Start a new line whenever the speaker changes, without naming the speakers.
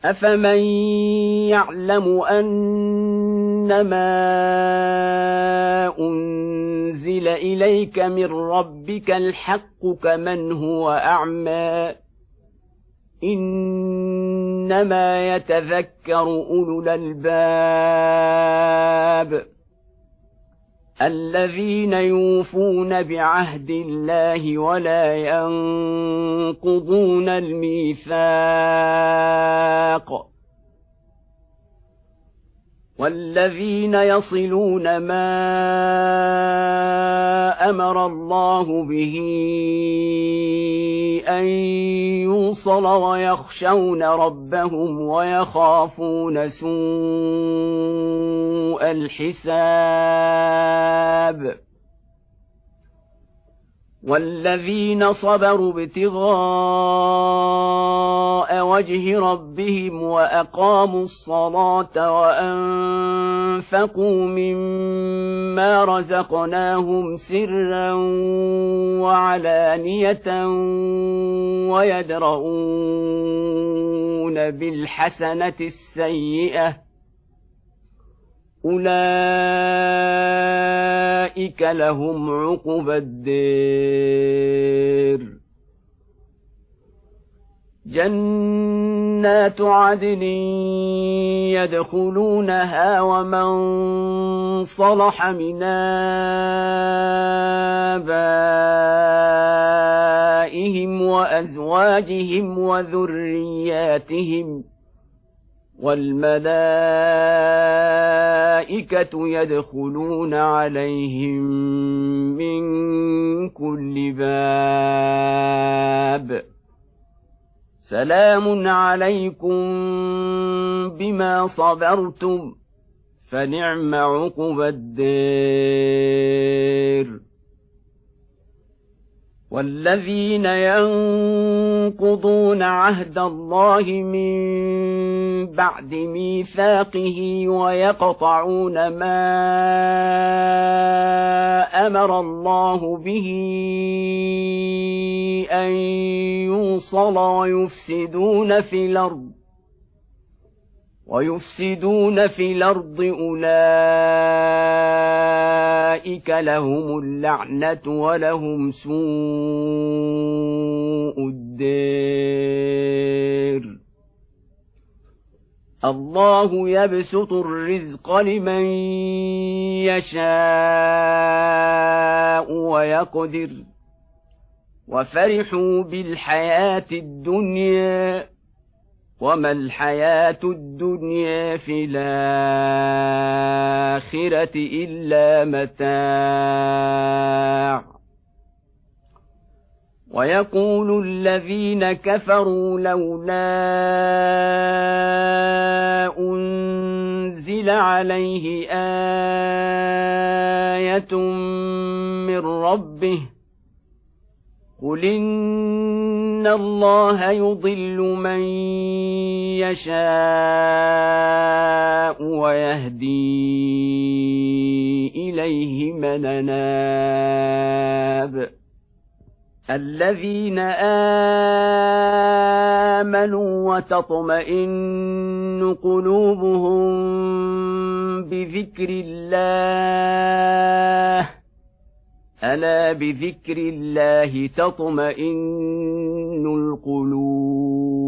أفمن يعلم أنما أنزل إليك من ربك الحق كمن هو أعمى إنما يتذكر أولو الألباب الذين يوفون بعهد الله ولا ينقضون الميثاق والذين يصلون ما أمر الله به أن يوصل ويخشون ربهم ويخافون سوء الحساب والذين صبروا ابتغاء وجه ربهم وأقاموا الصلاة وأنفقوا مما رزقناهم سرا وعلانية ويدرؤون بالحسنة السيئة أولئك لهم عقبى الدار جنات عدن يدخلونها ومن صلح من آبائهم وأزواجهم وذرياتهم والملائكة يدخلون عليهم من كل باب سلام عليكم بما صبرتم فنعم عقبى الدار والذين ينقضون عهد الله من بعد ميثاقه ويقطعون ما أمر الله به أن يوصل ويفسدون في الأرض أولئك لهم اللعنة ولهم سوء الدار الله يبسط الرزق لمن يشاء ويقدر وفرحوا بالحياة الدنيا وما الحياة الدنيا في الآخرة إلا متاع ويقول الذين كفروا لولا أنزل عليه آية من ربه قل إن الله يضل من يشاء ويهدي إليه من أناب الذين آمنوا وتطمئن قلوبهم بذكر الله ألا بذكر الله تطمئن القلوب